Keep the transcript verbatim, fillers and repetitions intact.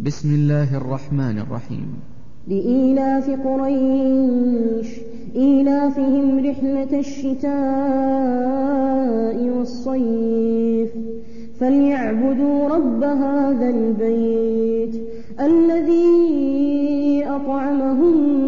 بسم الله الرحمن الرحيم. لإيلاف قريش إيلافهم رحلة الشتاء والصيف فليعبدوا رب هذا البيت الذي أطعمهم